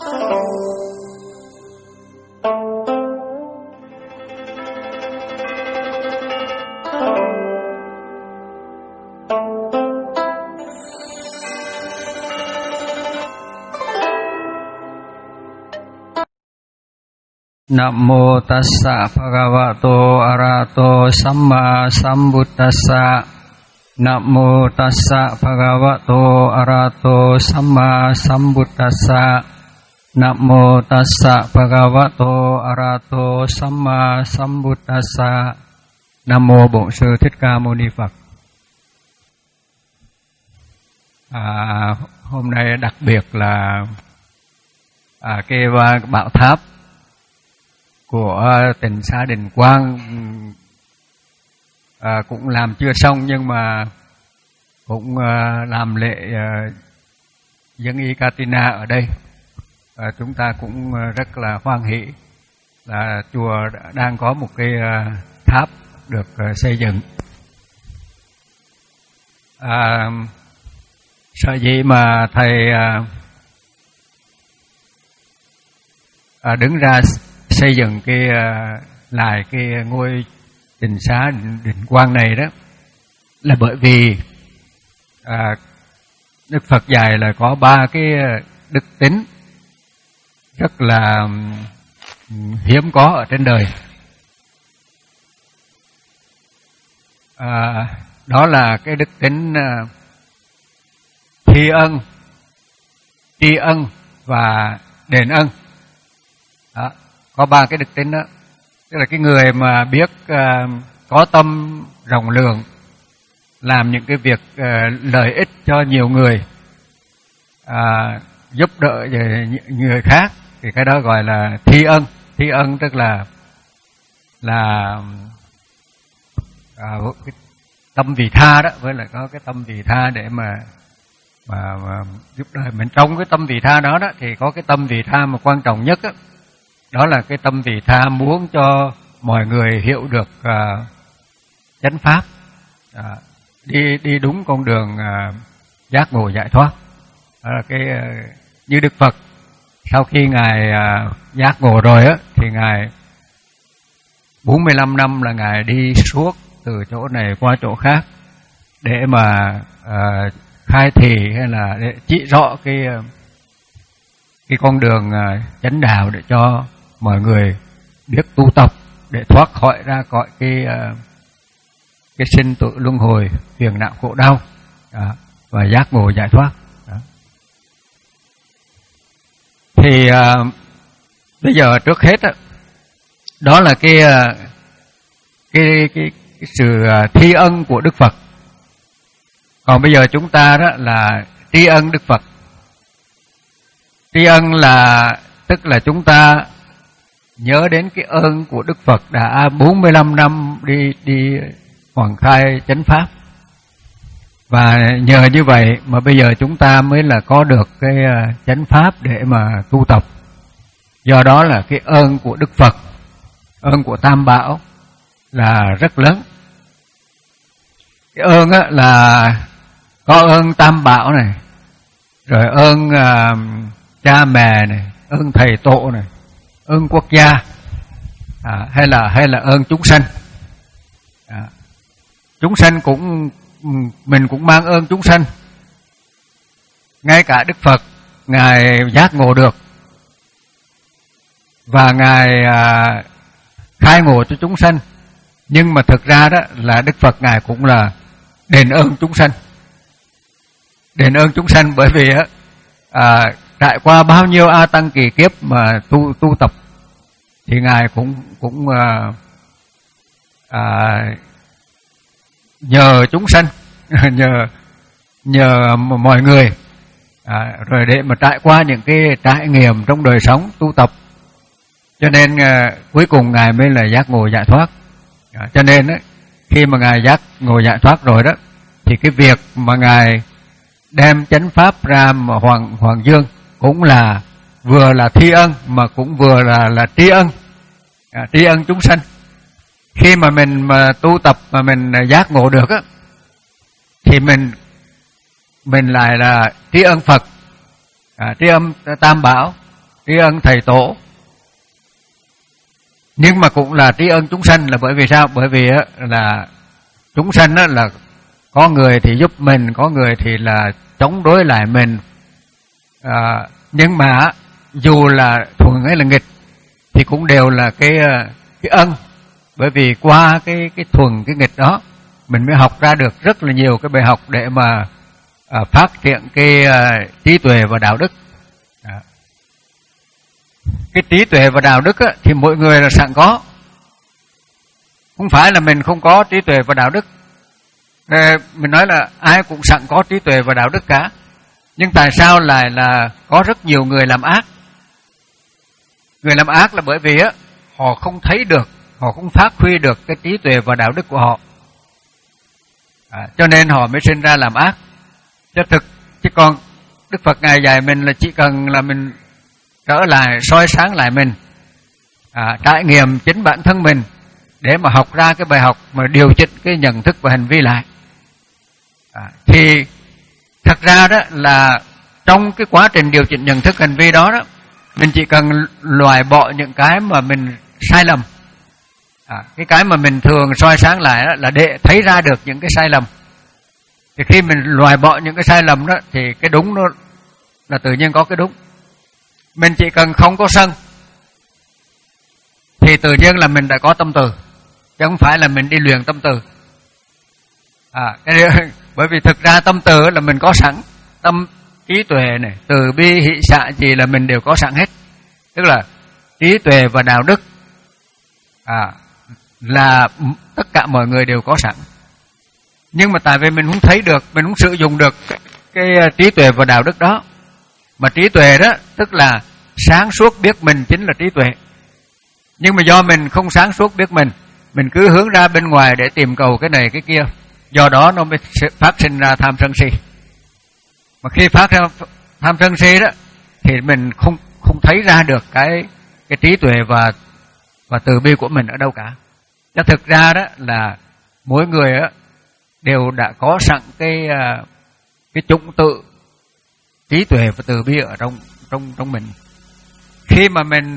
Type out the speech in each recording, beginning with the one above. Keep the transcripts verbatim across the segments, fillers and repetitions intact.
Nam mô tassa bhagavato arahato samma sambuddhassa. Nam mô tassa bhagavato arahato samma sambuddhassa. Nam mô tassa bhagavato arahato samma sambuddhassa. Nam mô Bổn Sư Thích Ca Mâu Ni Phật. À, hôm nay đặc biệt là à, cái bảo tháp của tỉnh xã Định Quang à, cũng làm chưa xong, nhưng mà cũng à, làm lễ à, dân y Katina ở đây. À, chúng ta cũng rất là hoan hỷ là chùa đang có một cái à, tháp được à, xây dựng. À, sở dĩ mà thầy à, à, đứng ra xây dựng cái uh, lại cái ngôi đình xá Định Quang này đó là bởi vì uh, Đức Phật dạy là có ba cái đức tính rất là um, hiếm có ở trên đời. Uh, đó là cái đức tính uh, thi ân, tri ân và đền ân. Đó. Có ba cái đức tính đó. Tức là cái người mà biết uh, có tâm rộng lượng, làm những cái việc uh, lợi ích cho nhiều người, uh, giúp đỡ người khác, thì cái đó gọi là thi ân. Thi ân tức là là uh, cái tâm vị tha đó, với lại có cái tâm vị tha để mà mà, mà giúp đời mình. Trong cái tâm vị tha đó đó thì có cái tâm vị tha mà quan trọng nhất đó, đó là cái tâm vị tha muốn cho mọi người hiểu được uh, chánh pháp, uh, đi đi đúng con đường uh, giác ngộ giải thoát. Đó là cái uh, như Đức Phật sau khi ngài uh, giác ngộ rồi á, thì ngài bốn mươi lăm năm là ngài đi suốt từ chỗ này qua chỗ khác để mà uh, khai thị hay là để chỉ rõ cái uh, cái con đường uh, chánh đạo để cho mọi người biết tu tập để thoát khỏi ra khỏi cái uh, cái sinh tử luân hồi, phiền não khổ đau, đó, và giác ngộ giải thoát. Đó. Thì uh, bây giờ trước hết đó, đó là cái uh, cái, cái cái sự uh, thi ân của Đức Phật. Còn bây giờ chúng ta đó là tri ân Đức Phật. Tri ân là tức là chúng ta nhớ đến cái ơn của Đức Phật đã bốn mươi lăm năm đi đi hoàn khai chánh pháp. Và nhờ như vậy mà bây giờ chúng ta mới là có được cái chánh pháp để mà tu tập. Do đó là cái ơn của Đức Phật, ơn của Tam Bảo là rất lớn. Cái ơn á là có ơn Tam Bảo này, rồi ơn uh, cha mẹ này, ơn thầy tổ này, ơn quốc gia, à, hay là hay là ơn chúng sanh. À, chúng sanh cũng mình cũng mang ơn chúng sanh. Ngay cả Đức Phật ngài giác ngộ được và ngài à, khai ngộ cho chúng sanh, nhưng mà thực ra đó là Đức Phật ngài cũng là đền ơn chúng sanh. Đền ơn chúng sanh bởi vì á à, trải qua bao nhiêu a tăng kỳ kiếp mà tu tu tập thì ngài cũng cũng à, à, nhờ chúng sanh, nhờ nhờ mọi người, à, rồi để mà trải qua những cái trải nghiệm trong đời sống tu tập, cho nên à, cuối cùng ngài mới là giác ngộ giải thoát. À, cho nên á, khi mà ngài giác ngộ giải thoát rồi đó, thì cái việc mà ngài đem chánh pháp ra mà hoàng hoàng dương cũng là vừa là thi ân mà cũng vừa là là tri ân, à, tri ân chúng sanh. Khi mà mình mà tu tập mà mình giác ngộ được á, thì mình mình lại là tri ân Phật, à, tri ân Tam Bảo, tri ân thầy tổ, nhưng mà cũng là tri ân chúng sanh. Là bởi vì sao? Bởi vì là chúng sanh là có người thì giúp mình, có người thì là chống đối lại mình, à, nhưng mà dù là thuận hay là nghịch thì cũng đều là cái cái ân. Bởi vì qua cái cái thuận cái nghịch đó mình mới học ra được rất là nhiều cái bài học để mà à, phát triển cái à, trí tuệ và đạo đức. À. Cái trí tuệ và đạo đức á, thì mỗi người là sẵn có, không phải là mình không có trí tuệ và đạo đức. À, mình nói là ai cũng sẵn có trí tuệ và đạo đức cả, nhưng tại sao lại là có rất nhiều người làm ác? Người làm ác là bởi vì á họ không thấy được, họ không phát huy được cái trí tuệ và đạo đức của họ, à, cho nên họ mới sinh ra làm ác. Chứ thực chứ còn Đức Phật ngài dạy mình là chỉ cần là mình trở lại soi sáng lại mình, à, trải nghiệm chính bản thân mình để mà học ra cái bài học mà điều chỉnh cái nhận thức và hành vi lại, à, thì thật ra đó là trong cái quá trình điều chỉnh nhận thức hành vi đó đó, mình chỉ cần loại bỏ những cái mà mình sai lầm, à, cái cái mà mình thường soi sáng lại đó là để thấy ra được những cái sai lầm. Thì khi mình loại bỏ những cái sai lầm đó thì cái đúng nó là tự nhiên có cái đúng. Mình chỉ cần không có sân thì tự nhiên là mình đã có tâm từ, chứ không phải là mình đi luyện tâm từ. À, cái bởi vì thực ra tâm từ là mình có sẵn, tâm trí tuệ này, từ bi hỷ xả gì là mình đều có sẵn hết. Tức là trí tuệ và đạo đức à, là tất cả mọi người đều có sẵn. Nhưng mà tại vì mình không thấy được, mình không sử dụng được cái, cái trí tuệ và đạo đức đó. Mà trí tuệ đó tức là sáng suốt biết mình chính là trí tuệ. Nhưng mà do mình không sáng suốt biết mình, mình cứ hướng ra bên ngoài để tìm cầu cái này cái kia, do đó nó mới phát sinh ra tham sân si. Mà khi phát ra tham sân si đó thì mình không không thấy ra được cái cái trí tuệ và và từ bi của mình ở đâu cả. Chứ thực ra đó là mỗi người á đều đã có sẵn cái cái chủng tự trí tuệ và từ bi ở trong trong trong mình. Khi mà mình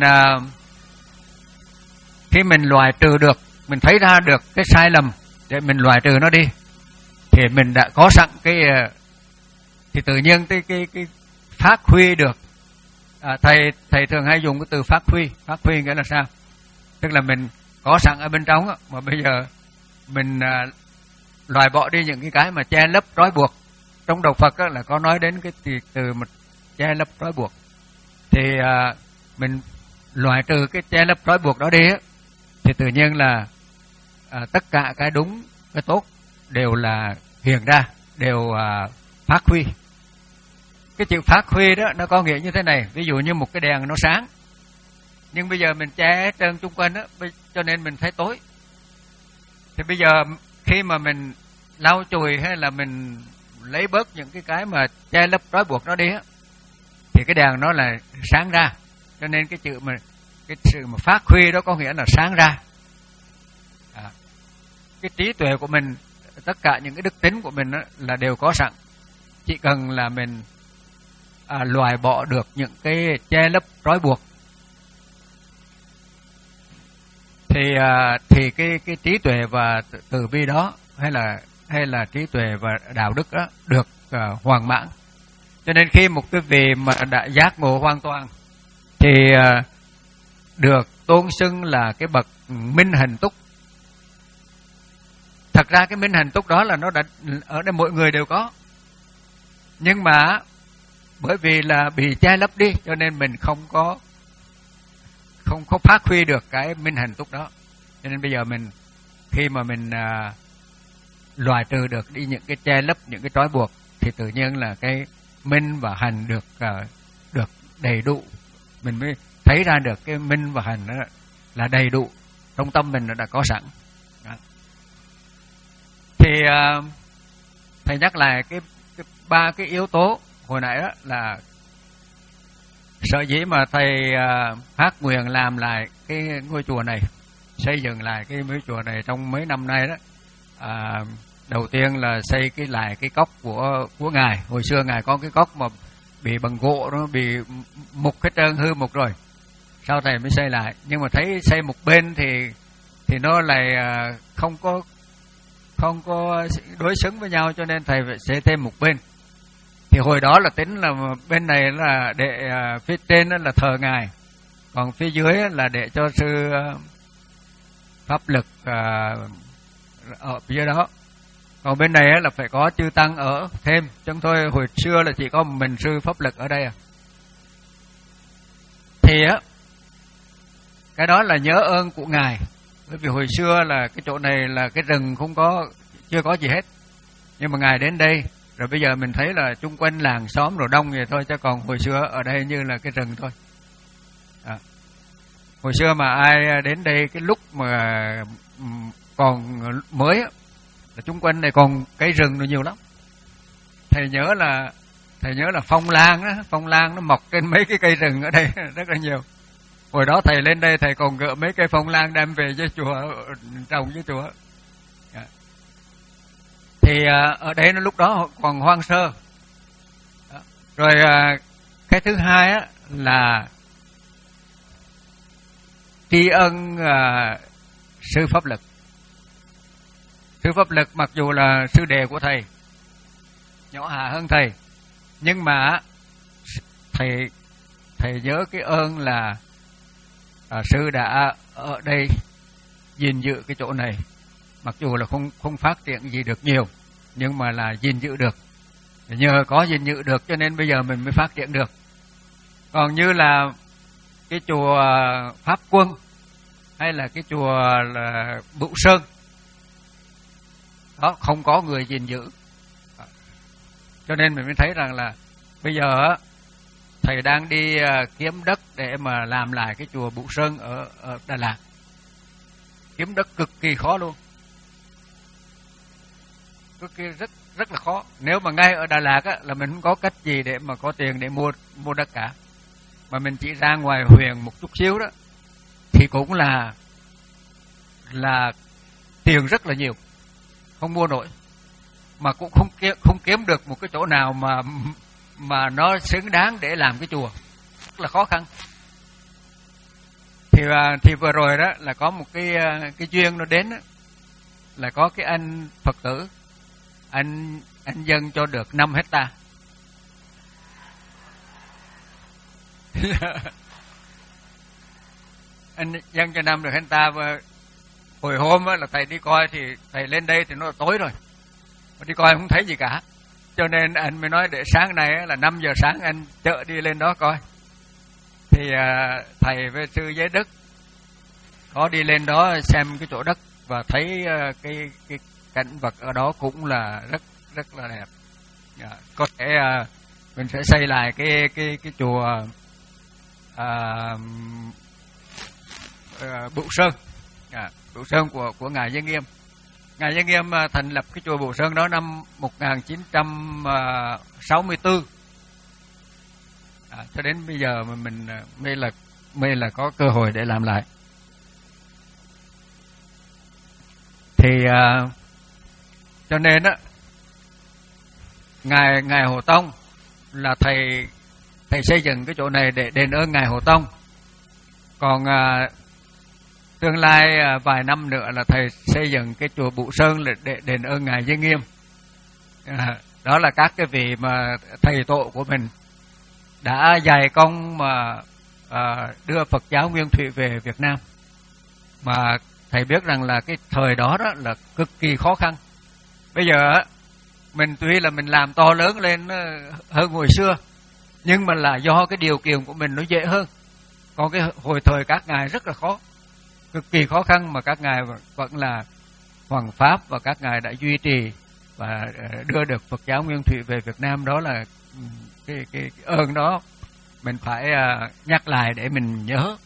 khi mình loại trừ được, mình thấy ra được cái sai lầm để mình loại trừ nó đi, thì mình đã có sẵn cái, thì tự nhiên cái cái cái phát huy được. À, thầy thầy thường hay dùng cái từ phát huy. Phát huy nghĩa là sao? Tức là mình có sẵn ở bên trong mà bây giờ mình à, loại bỏ đi những cái cái mà che lấp trói buộc. Trong đạo Phật á, là có nói đến cái từ, từ mà che lấp trói buộc. Thì à, mình loại trừ cái che lấp trói buộc đó đi á, thì tự nhiên là à, tất cả cái đúng, cái tốt đều là hiện ra, đều à, phát huy. Cái chữ phát huy đó nó có nghĩa như thế này. Ví dụ như một cái đèn nó sáng, nhưng bây giờ mình che trơn chung quanh đó, cho nên mình thấy tối. Thì bây giờ khi mà mình lau chùi hay là mình lấy bớt những cái cái mà che lấp trói buộc nó đi á, thì cái đèn nó là sáng ra. Cho nên cái chữ mà cái sự mà phát huy đó có nghĩa là sáng ra. À, cái trí tuệ của mình, tất cả những cái đức tính của mình đó, là đều có sẵn. Chỉ cần là mình à, loại bỏ được những cái che lấp trói buộc, thì à, thì cái cái trí tuệ và từ bi đó hay là hay là trí tuệ và đạo đức đó được à, hoàn mãn. Cho nên khi một cái vị mà đã giác ngộ hoàn toàn thì à, được tôn xưng là cái bậc minh hành túc. Thật ra cái minh hành túc đó là nó đã ở đây mỗi người đều có, nhưng mà bởi vì là bị che lấp đi cho nên mình không có không có phát huy được cái minh hành túc đó. Cho nên bây giờ mình khi mà mình à, loại trừ được đi những cái che lấp, những cái trói buộc, thì tự nhiên là cái minh và hành được à, được đầy đủ. Mình mới thấy ra được cái minh và hành đó là đầy đủ trong tâm mình đã có sẵn. Đó. Thì à, thầy nhắc lại cái, cái ba cái yếu tố hồi nãy đó là sở dĩ mà thầy à, phát nguyện làm lại cái ngôi chùa này, xây dựng lại cái ngôi chùa này trong mấy năm nay đó. À, đầu tiên là xây cái lại cái cốc của của ngài. Hồi xưa ngài có cái cốc mà bị bằng gỗ, nó bị mục hết trơn, hư mục rồi. Sau thầy mới xây lại, nhưng mà thấy xây một bên thì thì nó lại không có không có đối xứng với nhau, cho nên thầy phải xây thêm một bên. Thì hồi đó là tính là bên này là để phía trên là thờ ngài, còn phía dưới là để cho sư pháp lực ở phía đó. Còn bên này là phải có chư tăng ở thêm, chứ thôi hồi xưa là chỉ có mình sư pháp lực ở đây à. Thì á, cái đó là nhớ ơn của ngài, bởi vì hồi xưa là cái chỗ này là cái rừng không có, chưa có gì hết, nhưng mà ngài đến đây rồi bây giờ mình thấy là chung quanh làng xóm rồi đông vậy thôi, chứ còn hồi xưa ở đây như là cái rừng thôi. À. Hồi xưa mà ai đến đây cái lúc mà còn mới á, là chung quanh này còn cây rừng nó nhiều lắm. Thầy nhớ là thầy nhớ là phong lan á, phong lan nó mọc trên mấy cái cây rừng ở đây rất là nhiều. Hồi đó thầy lên đây thầy còn gỡ mấy cây phong lan đem về cho chùa trồng với chùa. À. Thì ở đây nó lúc đó còn hoang sơ. Đó. Rồi cái thứ hai á là tri ân uh, sư pháp lực. Sư pháp lực mặc dù là sư đệ của thầy, nhỏ hạ hơn thầy, nhưng mà thầy thầy nhớ cái ơn là à, sư đã ở đây gìn giữ cái chỗ này, mặc dù là không không phát triển gì được nhiều, nhưng mà là gìn giữ được. Nhờ có gìn giữ được cho nên bây giờ mình mới phát triển được. Còn như là cái chùa Pháp Quân hay là cái chùa là Bửu Sơn đó, không có người gìn giữ, cho nên mình mới thấy rằng là bây giờ thầy đang đi kiếm đất để mà làm lại cái chùa Bửu Sơn ở, ở Đà Lạt. Kiếm đất cực kỳ khó luôn, cực kỳ rất rất là khó. Nếu mà ngay ở Đà Lạt á, là mình không có cách gì để mà có tiền để mua mua đất cả, mà mình chỉ ra ngoài huyện một chút xíu đó thì cũng là là tiền rất là nhiều, không mua nổi, mà cũng không kiếm, không kiếm được một cái chỗ nào mà mà nó xứng đáng để làm cái chùa, rất là khó khăn. Thì thì vừa rồi đó là có một cái cái duyên nó đến đó, là có cái anh Phật tử, anh anh dâng cho được năm hecta. Anh dâng cho năm được hecta. Và hồi hôm á, là thầy đi coi thì thầy lên đây thì nó là tối rồi, đi coi không thấy gì cả, cho nên anh mới nói để sáng nay á, là năm giờ sáng anh chợ đi lên đó coi. Thì à, thầy với sư Giới Đức có đi lên đó xem cái chỗ đất và thấy à, cái cái cảnh vật ở đó cũng là rất rất là đẹp. À, có thể à, mình sẽ xây lại cái cái cái chùa à, à, Bửu Sơn, à, Bửu Sơn của của ngài Giới Nghiêm. Ngài Giới Nghiêm à, thành lập cái chùa Bửu Sơn đó năm một nghìn chín trăm sáu mươi tư. À, cho đến bây giờ mà mình mới là mới là có cơ hội để làm lại. Thì à, cho nên á, ngài ngài Hồ Tông là thầy thầy xây dựng cái chỗ này để đền ơn ngài Hồ Tông. Còn à, tương lai à, vài năm nữa là thầy xây dựng cái chùa Bửu Sơn để đền ơn ngài Giới Nghiêm. À, đó là các cái vị mà thầy tổ của mình đã dày công mà à, đưa Phật giáo Nguyên Thủy về Việt Nam. Mà thầy biết rằng là cái thời đó đó là cực kỳ khó khăn. Bây giờ mình tuy là mình làm to lớn lên hơn hồi xưa, nhưng mà là do cái điều kiện của mình nó dễ hơn. Còn cái hồi thời các ngài rất là khó, cực kỳ khó khăn, mà các ngài vẫn là hoằng pháp và các ngài đã duy trì và đưa được Phật giáo Nguyên Thủy về Việt Nam. Đó là cái, cái, cái ơn đó mình phải uh, nhắc lại để mình nhớ.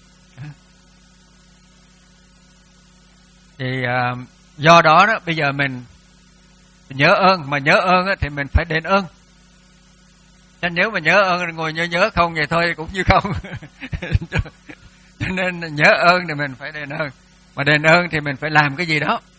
Thì uh, do đó đó bây giờ mình nhớ ơn, mà nhớ ơn á, thì mình phải đền ơn. Chứ nếu mà nhớ ơn ngồi nhớ nhớ không vậy thôi cũng như không. Cho nên nhớ ơn thì mình phải đền ơn, mà đền ơn thì mình phải làm cái gì đó.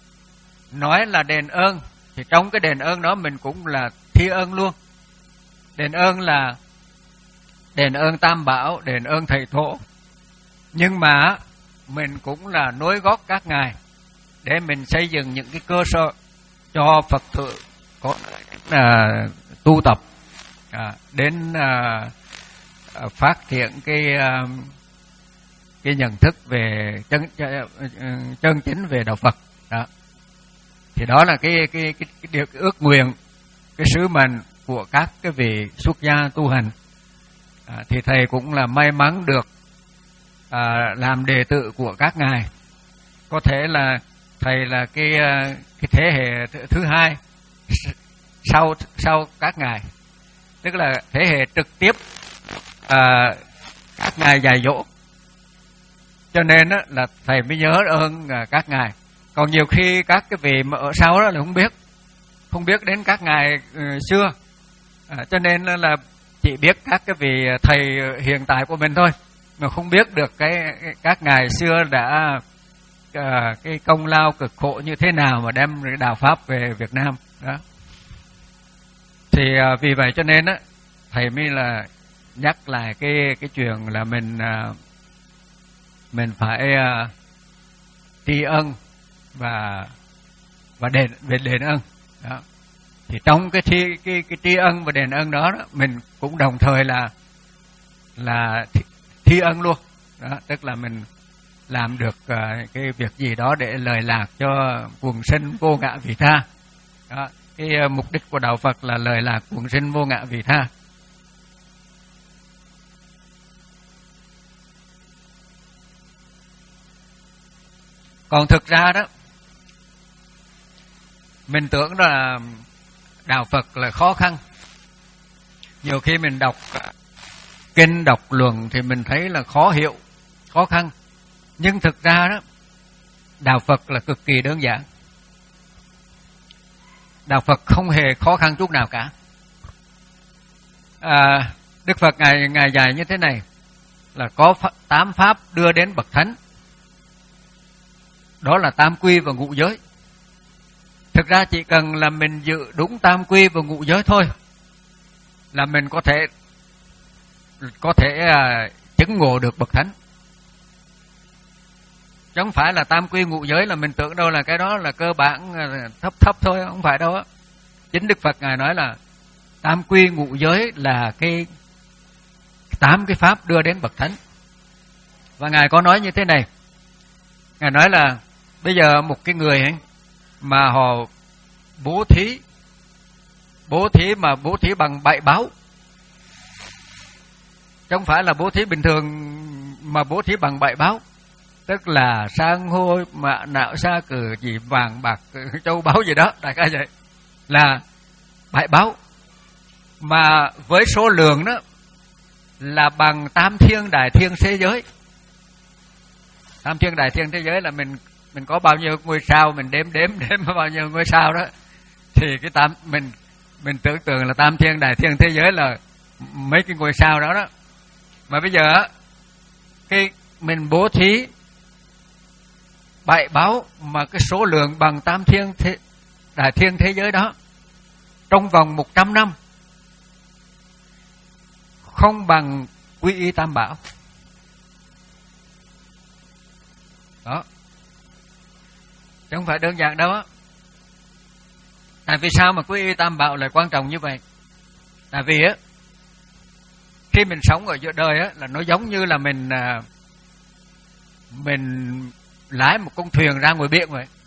Nói là đền ơn thì trong cái đền ơn đó mình cũng là thi ơn luôn. Đền ơn là đền ơn Tam Bảo, đền ơn thầy tổ. Nhưng mà mình cũng là nối gót các ngài để mình xây dựng những cái cơ sở cho Phật tử có à, tu tập à, đến à, à, phát triển cái à, cái nhận thức về chân chân chính về đạo Phật đó. Thì đó là cái cái cái, cái điều cái ước nguyện, cái sứ mệnh của các cái vị xuất gia tu hành. À, thì thầy cũng là may mắn được à, làm đệ tử của các ngài. Có thể là thầy là cái cái thế hệ thứ hai sau sau các ngài, tức là thế hệ trực tiếp à, các ngài dạy dỗ. Cho nên á, là thầy mới nhớ ơn à, các ngài. Còn nhiều khi các cái vị mà ở sau đó là không biết, không biết đến các ngài uh, xưa, à, cho nên là chỉ biết các cái vị thầy hiện tại của mình thôi, mà không biết được cái các ngài xưa đã uh, cái công lao cực khổ như thế nào mà đem đạo pháp về Việt Nam đó. Thì uh, vì vậy cho nên á, thầy mới là nhắc lại cái cái chuyện là mình uh, mình phải uh, tri ân và và đền về đền ơn đó. Thì trong cái thi cái cái tri ân và đền ơn đó, đó mình cũng đồng thời là là thi, thi ân luôn đó, tức là mình làm được uh, cái việc gì đó để lời lạc cho quần sinh vô ngã vị tha đó. Cái uh, mục đích của đạo Phật là lời lạc quần sinh vô ngã vị tha. Còn thực ra đó, mình tưởng là đạo Phật là khó khăn. Nhiều khi mình đọc kinh, đọc luận thì mình thấy là khó hiểu, khó khăn. Nhưng thực ra đó, đạo Phật là cực kỳ đơn giản. Đạo Phật không hề khó khăn chút nào cả. À, Đức Phật Ngài, Ngài dạy như thế này, là có tám pháp đưa đến bậc thánh. Đó là tam quy và ngũ giới. Thực ra chỉ cần là mình giữ đúng tam quy và ngũ giới thôi là mình có thể có thể uh, chứng ngộ được bậc thánh. Chứ không phải là tam quy ngũ giới là mình tưởng đâu là cái đó là cơ bản uh, thấp thấp thôi, không phải đâu á. Chính Đức Phật Ngài nói là tam quy ngũ giới là cái tám cái pháp đưa đến bậc thánh. Và Ngài có nói như thế này. Ngài nói là bây giờ một cái người ấy, mà họ bố thí, bố thí mà bố thí bằng bảy báo, chứ không phải là bố thí bình thường mà bố thí bằng bảy báo, tức là sang hô, mạ nạo, sa cử, chỉ vàng bạc, châu báu gì đó, đại khái vậy, là bảy báo, mà với số lượng đó là bằng tam thiên đại thiên thế giới. Tam thiên đại thiên thế giới là mình mình có bao nhiêu ngôi sao, mình đếm đếm đếm bao nhiêu ngôi sao đó, thì cái tam mình mình tưởng tượng là tam thiên đại thiên thế giới là mấy cái ngôi sao đó đó. Mà bây giờ cái mình bố thí bảy báo mà cái số lượng bằng tam thiên thế, đại thiên thế giới đó trong vòng một trăm năm không bằng quy y tam bảo đó. Chứ không phải đơn giản đâu á. Tại vì sao mà quy y tam bảo lại quan trọng như vậy? Tại vì á, khi mình sống ở giữa đời á, là nó giống như là mình mình lái một con thuyền ra ngoài biển vậy.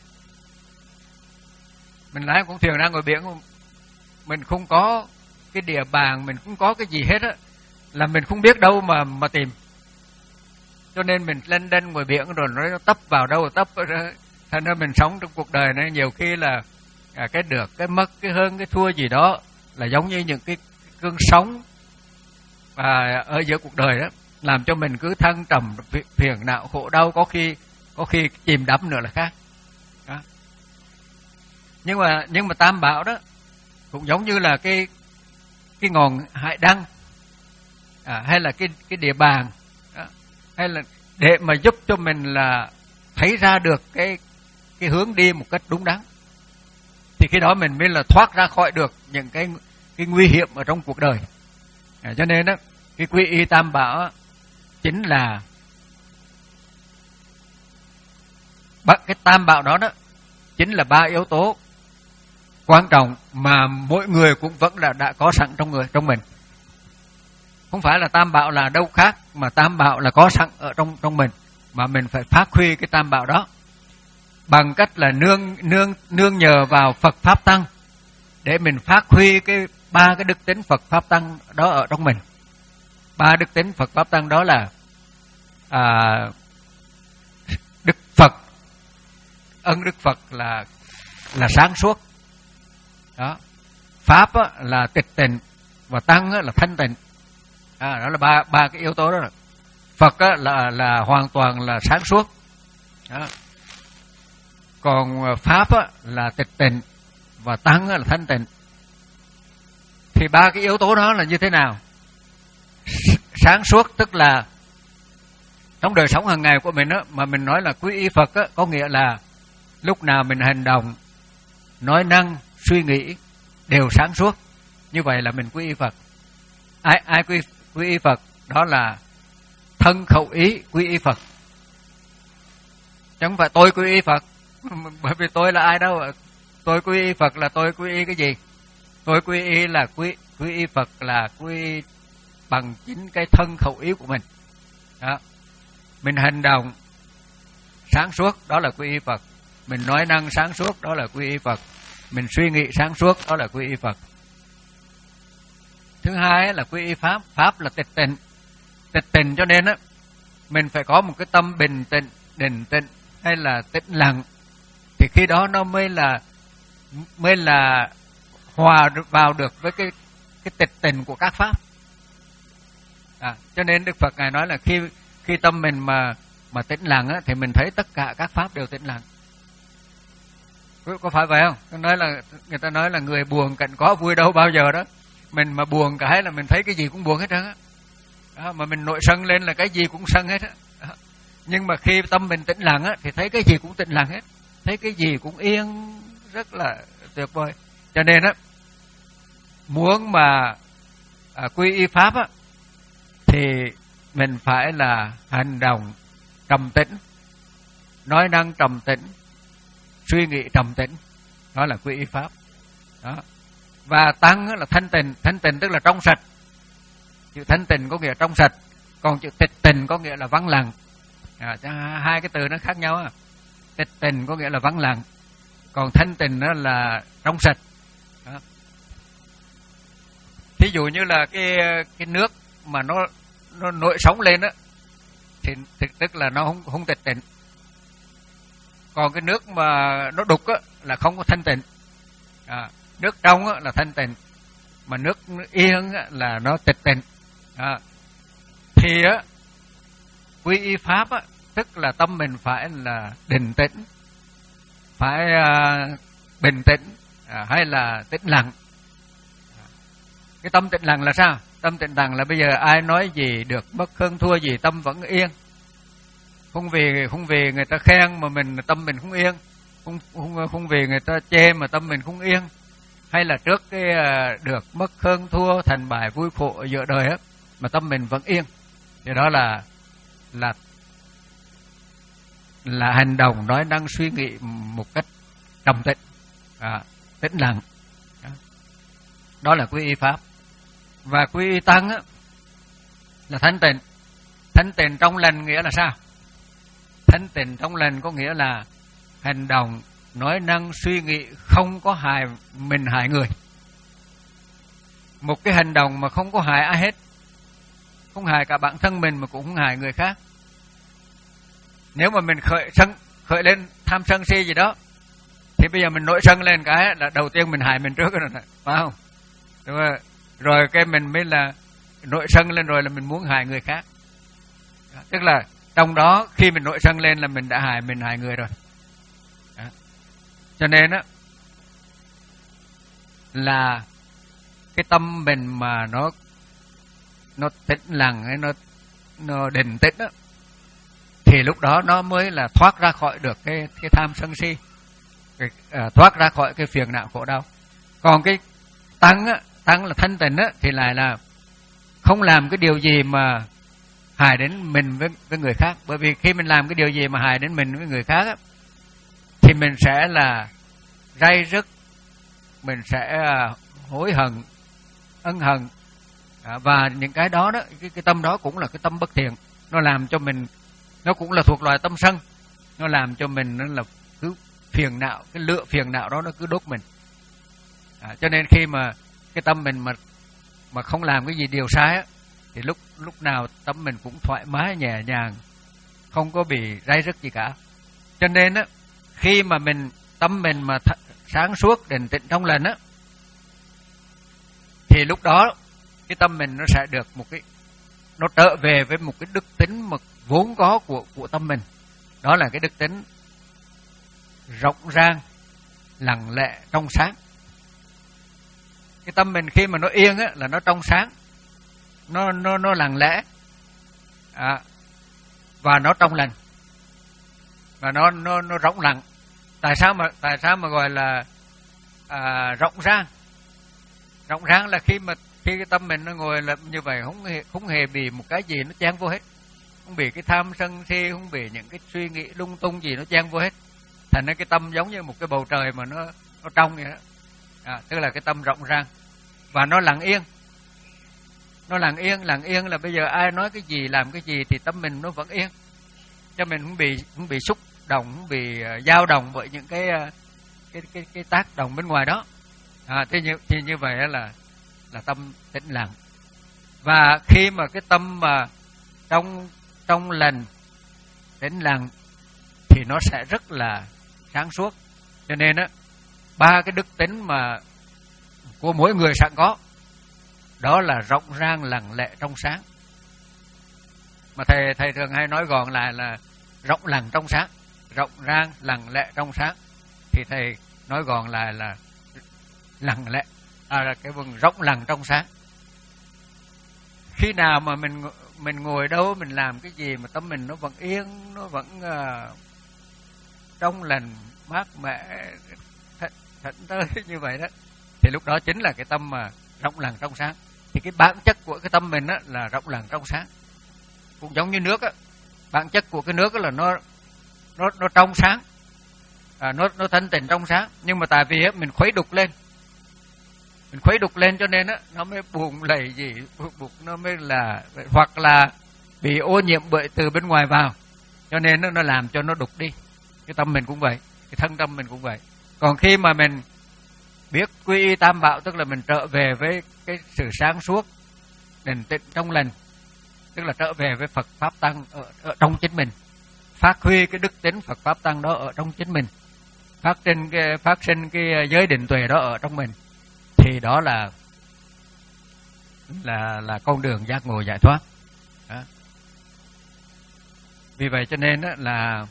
Mình lái một con thuyền ra ngoài biển, mình không có cái địa bàn, mình không có cái gì hết á, là mình không biết đâu mà mà tìm. Cho nên mình lênh đênh ngoài biển rồi nó tấp vào đâu tấp. Thành ra mình sống trong cuộc đời này nhiều khi là à, cái được, cái mất, cái hơn, cái thua gì đó là giống như những cái cơn sóng và ở giữa cuộc đời đó, làm cho mình cứ thăng trầm, phiền não, khổ đau, có khi có khi chìm đắm nữa là khác. Đó. Nhưng mà nhưng mà tam bảo đó cũng giống như là cái cái ngọn hải đăng, à, hay là cái cái địa bàn đó, hay là để mà giúp cho mình là thấy ra được cái cái hướng đi một cách đúng đắn, thì khi đó mình mới là thoát ra khỏi được những cái cái nguy hiểm ở trong cuộc đời. À, cho nên đó, cái quy y tam bảo á, chính là cái tam bảo đó đó chính là ba yếu tố quan trọng mà mỗi người cũng vẫn là đã có sẵn trong người trong mình. Không phải là tam bảo là đâu khác, mà tam bảo là có sẵn ở trong trong mình, mà mình phải phát huy cái tam bảo đó bằng cách là nương nương nương nhờ vào Phật pháp tăng để mình phát huy cái ba cái đức tính Phật pháp tăng đó ở trong mình. Ba đức tính Phật pháp tăng đó là à, Đức Phật, ân Đức Phật là là sáng suốt đó, pháp á, là tịch tịnh, và tăng á, là thanh tịnh. À, đó là ba ba cái yếu tố đó. Là Phật á, là là hoàn toàn là sáng suốt đó. Còn pháp á, là tịch tịnh, và tăng á, là thanh tịnh. Thì ba cái yếu tố đó là như thế nào? Sáng suốt tức là trong đời sống hàng ngày của mình á, mà mình nói là quy y Phật á, có nghĩa là lúc nào mình hành động, nói năng, suy nghĩ đều sáng suốt. Như vậy là mình quy y Phật. Ai ai quy quy y Phật? Đó là thân khẩu ý quy y Phật. Chẳng phải tôi quy y Phật, bởi vì tôi là ai đâu. Tôi quy y Phật là tôi quy y cái gì? Tôi quy y là quy quy y Phật là quy y bằng chính cái thân khẩu ý của mình. Đó. Mình hành động sáng suốt, đó là quy y Phật. Mình nói năng sáng suốt, đó là quy y Phật. Mình suy nghĩ sáng suốt, đó là quy y Phật. Thứ hai là quy y pháp. Pháp là tịch tịnh. Tịch tịnh cho nên á, mình phải có một cái tâm bình tĩnh, định tĩnh hay là tĩnh lặng, thì khi đó nó mới là mới là hòa vào được với cái cái tịch tịnh của các pháp. À, cho nên Đức Phật ngài nói là khi khi tâm mình mà mà tĩnh lặng á, thì mình thấy tất cả các pháp đều tĩnh lặng. Có, có phải vậy không? Nói là người ta nói là người buồn cạnh có vui đâu bao giờ đó. Mình mà buồn cái là mình thấy cái gì cũng buồn hết trơn á. Đó, mà mình nổi sân lên là cái gì cũng sân hết á. Nhưng mà khi tâm mình tĩnh lặng á, thì thấy cái gì cũng tĩnh lặng hết, thấy cái gì cũng yên, rất là tuyệt vời. Cho nên á, muốn mà à, quy y pháp á, thì mình phải là hành động trầm tĩnh, nói năng trầm tĩnh, suy nghĩ trầm tĩnh, đó là quy y pháp. Đó. Và tăng là thanh tịnh. Thanh tịnh tức là trong sạch. Chữ thanh tịnh có nghĩa trong sạch, còn chữ tịch tịnh có nghĩa là vắng lặng. À, hai cái từ nó khác nhau. À. Tịch tịnh có nghĩa là vắng lặng, còn thanh tịnh đó là trong sạch. Đó. Thí dụ như là cái cái nước mà nó nó nổi sóng lên á, thì, thì tức là nó không không tịch tịnh. Còn cái nước mà nó đục á là không có thanh tịnh. À, nước trong á là thanh tịnh, mà nước yên á là nó tịch tịnh. À, thì á quy y pháp á, tức là tâm mình phải là định tĩnh, phải uh, bình tĩnh, uh, hay là tĩnh lặng. Cái tâm tĩnh lặng là sao? Tâm tĩnh lặng là bây giờ ai nói gì được bất hơn thua gì tâm vẫn yên. Không vì không vì người ta khen mà mình tâm mình không yên, không không không vì người ta chê mà tâm mình không yên, hay là trước cái uh, được mất hơn thua thành bại vui khổ ở giữa đời á mà tâm mình vẫn yên. Thì đó là là là hành động, nói năng, suy nghĩ một cách trầm tĩnh, à, tĩnh lặng. Đó. Đó là quy y pháp. Và quy y tăng á, là thanh tịnh. Thanh tịnh trong lành nghĩa là sao? Thanh tịnh trong lành có nghĩa là hành động, nói năng, suy nghĩ không có hại mình hại người. Một cái hành động mà không có hại ai hết, không hại cả bản thân mình mà cũng không hại người khác. Nếu mà mình khởi sân, khởi lên tham sân si gì đó, thì bây giờ mình nổi sân lên cái là đầu tiên mình hại mình trước rồi, phải không? Rồi, rồi cái mình mới là nổi sân lên rồi là mình muốn hại người khác. Đó, tức là trong đó khi mình nổi sân lên là mình đã hại mình hại người rồi. Đó. Cho nên á là cái tâm mình mà nó nó tĩnh lặng hay nó nó định tĩnh á, thì lúc đó nó mới là thoát ra khỏi được cái cái tham sân si, cái, uh, thoát ra khỏi cái phiền não khổ đau. Còn cái tăng á, tăng là thanh tịnh á, thì lại là không làm cái điều gì mà hại đến mình với, với người khác. Bởi vì khi mình làm cái điều gì mà hại đến mình với người khác á, thì mình sẽ là ray rứt, mình sẽ hối hận, ân hận, à, và những cái đó đó, cái, cái tâm đó cũng là cái tâm bất thiện. Nó làm cho mình, nó cũng là thuộc loài tâm sân, nó làm cho mình nó là cứ phiền não, cái lửa phiền não đó nó cứ đốt mình. À, cho nên khi mà cái tâm mình mà mà không làm cái gì điều sai á, thì lúc lúc nào tâm mình cũng thoải mái nhẹ nhàng, không có bị ray rứt gì cả. Cho nên á, khi mà mình tâm mình mà th- sáng suốt định tĩnh trong lành á, thì lúc đó cái tâm mình nó sẽ được một cái, nó trở về với một cái đức tính mà vốn có của của tâm mình. Đó là cái đức tính rộng rang, lặng lẽ, trong sáng. Cái tâm mình khi mà nó yên á, là nó trong sáng, nó nó nó lặng lẽ, à, và nó trong lành, và nó nó nó rộng lặng. Tại sao mà tại sao mà gọi là à, rộng rang? Rộng rang là khi mà khi cái tâm mình nó ngồi là như vậy, không hề, không hề bị một cái gì nó chen vô hết, không bị cái tham sân si, không bị những cái suy nghĩ lung tung gì nó chen vô hết. Thành ra cái tâm giống như một cái bầu trời mà nó nó trong vậy đó. À, tức là cái tâm rộng rang và nó lặng yên. Nó lặng yên, lặng yên là bây giờ ai nói cái gì, làm cái gì thì tâm mình nó vẫn yên, cho mình không bị không bị xúc động, không bị uh, dao động bởi những cái uh, cái cái cái tác động bên ngoài đó. À, thì như thì như vậy là là tâm tĩnh lặng. Và khi mà cái tâm mà trong trong lành, tĩnh lặng thì nó sẽ rất là sáng suốt. Cho nên á, ba cái đức tính mà của mỗi người sẵn có, đó là rộng rang, lặng lẽ, trong sáng. Mà thầy thầy thường hay nói gọn lại là rộng lặng trong sáng, rộng rang, lặng lẽ, trong sáng. Thì thầy nói gọn lại là lặng lẽ, à, là cái vùng rộng lặng trong sáng. Khi nào mà mình mình ngồi đâu, mình làm cái gì mà tâm mình nó vẫn yên, nó vẫn uh, trong lành, mát mẻ, thảnh thơi như vậy đó, thì lúc đó chính là cái tâm mà rộng lặng trong sáng. Thì cái bản chất của cái tâm mình á là rộng lặng trong sáng. Cũng giống như nước á, bản chất của cái nước á là nó nó nó trong sáng, à, nó nó thanh tịnh trong sáng. Nhưng mà tại vì á mình khuấy đục lên, mình khuấy đục lên cho nên á nó mới buồn lầy gì, buộc nó mới là, hoặc là bị ô nhiễm bởi từ bên ngoài vào, cho nên nó nó làm cho nó đục đi. Cái tâm mình cũng vậy, cái thân tâm mình cũng vậy. Còn khi mà mình biết quy y tam bảo, tức là mình trở về với cái sự sáng suốt, định tĩnh trong lành, tức là trở về với Phật Pháp Tăng ở, ở trong chính mình, phát huy cái đức tính Phật Pháp Tăng đó ở trong chính mình, phát sinh cái, phát sinh cái giới định tuệ đó ở trong mình, thì đó là là là con đường giác ngộ giải thoát. Đó. Vì vậy cho nên đó là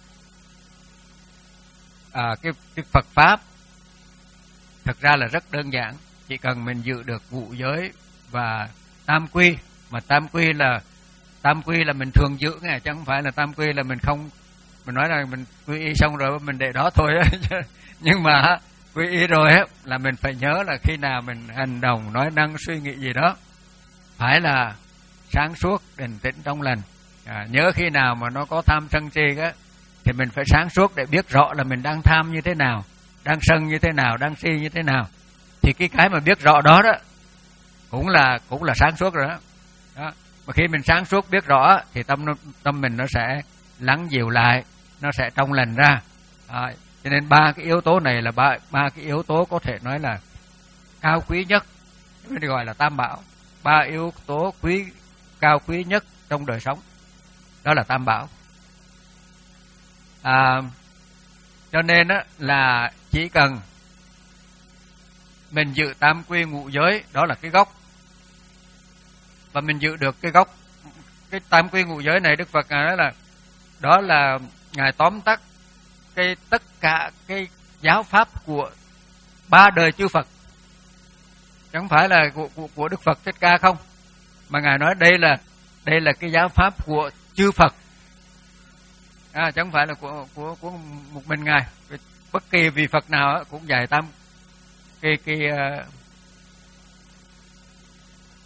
à, cái cái Phật Pháp thực ra là rất đơn giản, chỉ cần mình giữ được ngũ giới và tam quy. Mà tam quy là tam quy là mình thường giữ nghe, chứ không phải là tam quy là mình không, mình nói là mình quy y xong rồi mình để đó thôi. Nhưng mà quy y rồi là mình phải nhớ là khi nào mình hành động, nói năng, suy nghĩ gì đó phải là sáng suốt, định tĩnh trong lành. À, nhớ khi nào mà nó có tham sân si á, thì mình phải sáng suốt để biết rõ là mình đang tham như thế nào, đang sân như thế nào, đang si như thế nào. Thì cái cái mà biết rõ đó đó cũng là cũng là sáng suốt rồi đó. Đó. Mà khi mình sáng suốt biết rõ thì tâm tâm mình nó sẽ lắng dịu lại, nó sẽ trong lành ra. À, cho nên ba cái yếu tố này là ba ba cái yếu tố có thể nói là cao quý nhất, mới gọi là tam bảo. Ba yếu tố quý cao quý nhất trong đời sống, đó là tam bảo. À, cho nên á, là chỉ cần mình giữ tam quy ngũ giới, đó là cái gốc, và mình giữ được cái gốc, cái tam quy ngũ giới này, Đức Phật nói là đó là ngài tóm tắt cái tất cả cái giáo pháp của ba đời chư Phật, chẳng phải là của, của, của Đức Phật Thích Ca không, mà ngài nói đây là đây là cái giáo pháp của chư Phật, à, chẳng phải là của của của một mình ngài. Bất kỳ vị Phật nào cũng dạy tam cái cái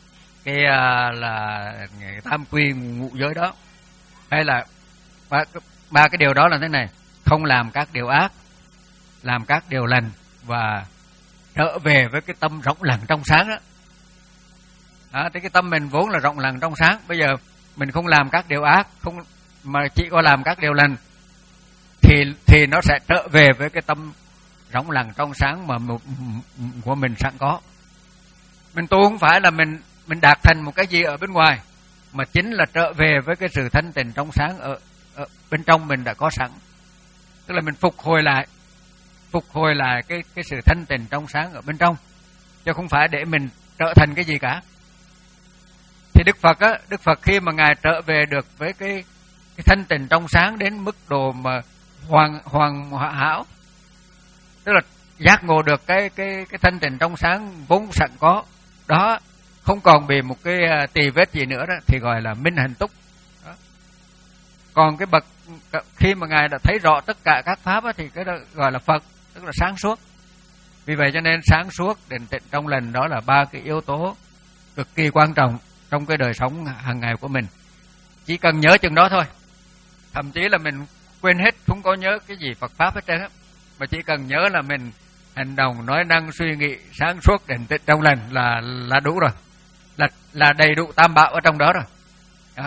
cái uh, là tam quy ngũ giới đó, hay là ba, ba cái điều đó là thế này: không làm các điều ác, làm các điều lành và trở về với cái tâm rộng lặng trong sáng đó. Đó, thì cái tâm mình vốn là rộng lặng trong sáng, bây giờ mình không làm các điều ác, không mà chỉ có làm các điều lành thì thì nó sẽ trở về với cái tâm rộng lặng trong sáng mà của mình sẵn có. Mình tu không phải là mình mình đạt thành một cái gì ở bên ngoài, mà chính là trở về với cái sự thanh tịnh trong sáng ở, ở bên trong mình đã có sẵn. Tức là mình phục hồi lại phục hồi lại cái cái sự thanh tịnh trong sáng ở bên trong, chứ không phải để mình trở thành cái gì cả. Thì Đức Phật á, Đức Phật khi mà ngài trở về được với cái cái thanh tịnh trong sáng đến mức độ mà hoàn hoàn hảo, tức là giác ngộ được cái cái cái thanh tịnh trong sáng vốn sẵn có đó, không còn bị một cái tì vết gì nữa đó, thì gọi là minh hạnh túc đó. Còn cái bậc khi mà ngài đã thấy rõ tất cả các pháp á, thì cái đó gọi là Phật, tức là sáng suốt. Vì vậy cho nên sáng suốt, định tịnh, trong lành, đó là ba cái yếu tố cực kỳ quan trọng trong cái đời sống hàng ngày của mình. Chỉ cần nhớ chừng đó thôi, thậm chí là mình quên hết, không có nhớ cái gì Phật pháp hết trơn á, mà chỉ cần nhớ là mình hành động, nói năng, suy nghĩ sáng suốt, định tịnh, trong lành là là đủ rồi, là là đầy đủ tam bảo ở trong đó rồi. Đó.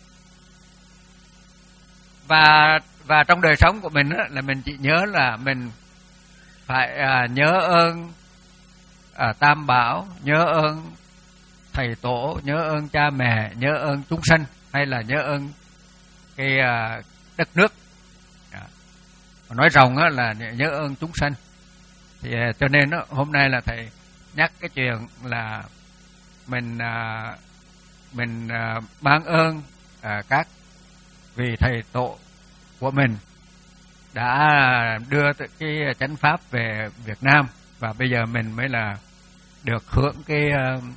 Và và trong đời sống của mình á, là mình chỉ nhớ là mình phải à, nhớ ơn à, tam bảo, nhớ ơn thầy tổ, nhớ ơn cha mẹ, nhớ ơn chúng sanh, hay là nhớ ơn cái à, đất nước. Đó. Nói rộng á, là nhớ ơn chúng sanh. Thì cho nên đó, hôm nay là thầy nhắc cái chuyện là mình à, mình à, mang ơn à, các vị thầy tổ của mình đã đưa cái chánh pháp về Việt Nam, và bây giờ mình mới là được hưởng cái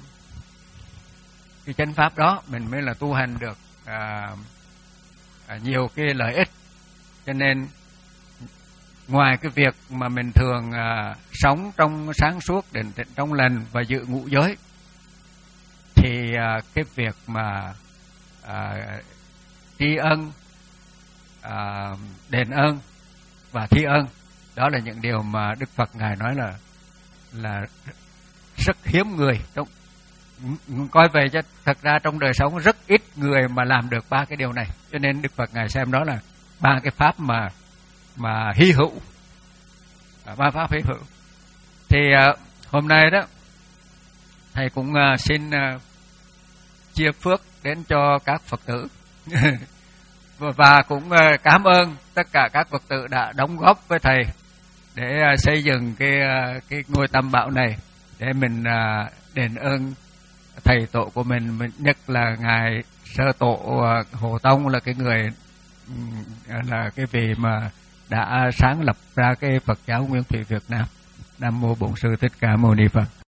cái chánh pháp đó, mình mới là tu hành được à, à, nhiều cái lợi ích. Cho nên ngoài cái việc mà mình thường à, sống trong sáng suốt, định tịnh, trong lành và giữ ngũ giới, thì à, cái việc mà à, tri ân, à, đền ơn và thi ân, đó là những điều mà Đức Phật ngài nói là là rất hiếm người. Trong coi về cho thật ra trong đời sống rất ít người mà làm được ba cái điều này, cho nên Đức Phật ngài xem đó là ba cái pháp mà mà hy hữu, ba pháp hy hữu. Thì uh, hôm nay đó thầy cũng uh, xin uh, chia phước đến cho các Phật tử và cũng uh, cảm ơn tất cả các Phật tử đã đóng góp với thầy để uh, xây dựng cái uh, cái ngôi tam bảo này, để mình uh, đền ơn thầy tổ của mình, nhất là ngài sơ tổ uh, Hồ Tông, là cái người um, là cái vị mà đã sáng lập ra cái Phật giáo Nguyên Thủy Việt Nam. Nam mô Bổn Sư Thích Ca Mâu Ni Phật.